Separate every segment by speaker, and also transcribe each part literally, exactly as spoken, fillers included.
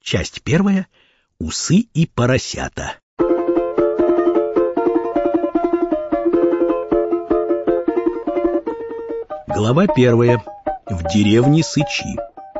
Speaker 1: Часть первая. Усы и поросята. Глава первая. В деревне Сычи.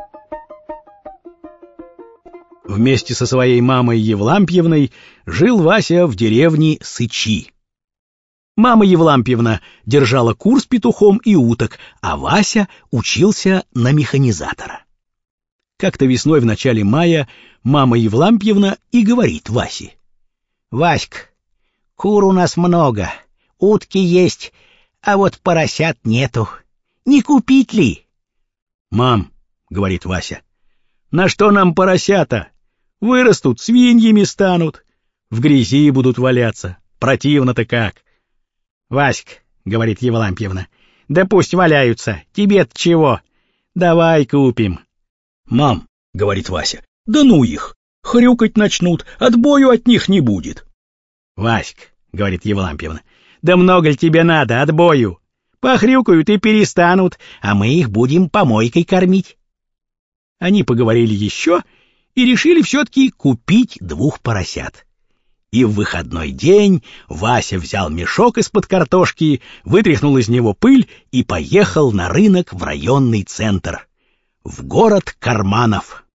Speaker 1: Вместе со своей мамой Евлампьевной жил Вася в деревне Сычи. Мама Евлампьевна держала кур с петухом и уток, а Вася учился на механизатора. Как-то весной в начале мая мама Евлампьевна и говорит Васе: «Васька, кур у нас много, утки есть, а вот поросят нету. Не купить ли?» «Мам, — говорит Вася, — на что нам поросята? Вырастут, свиньями станут, в грязи будут валяться. Противно-то как!» «Васька, — говорит Евлампьевна, — да пусть валяются, тебе-то чего? Давай купим». «Мам, — говорит Вася, — да ну их, хрюкать начнут, отбою от них не будет». «Васька, — говорит Евлампьевна, — да много ли тебе надо отбою? Похрюкают и перестанут, а мы их будем помойкой кормить». Они поговорили еще и решили все-таки купить двух поросят. И в выходной день Вася взял мешок из-под картошки, вытряхнул из него пыль и поехал на рынок в районный центр, в город Карманов.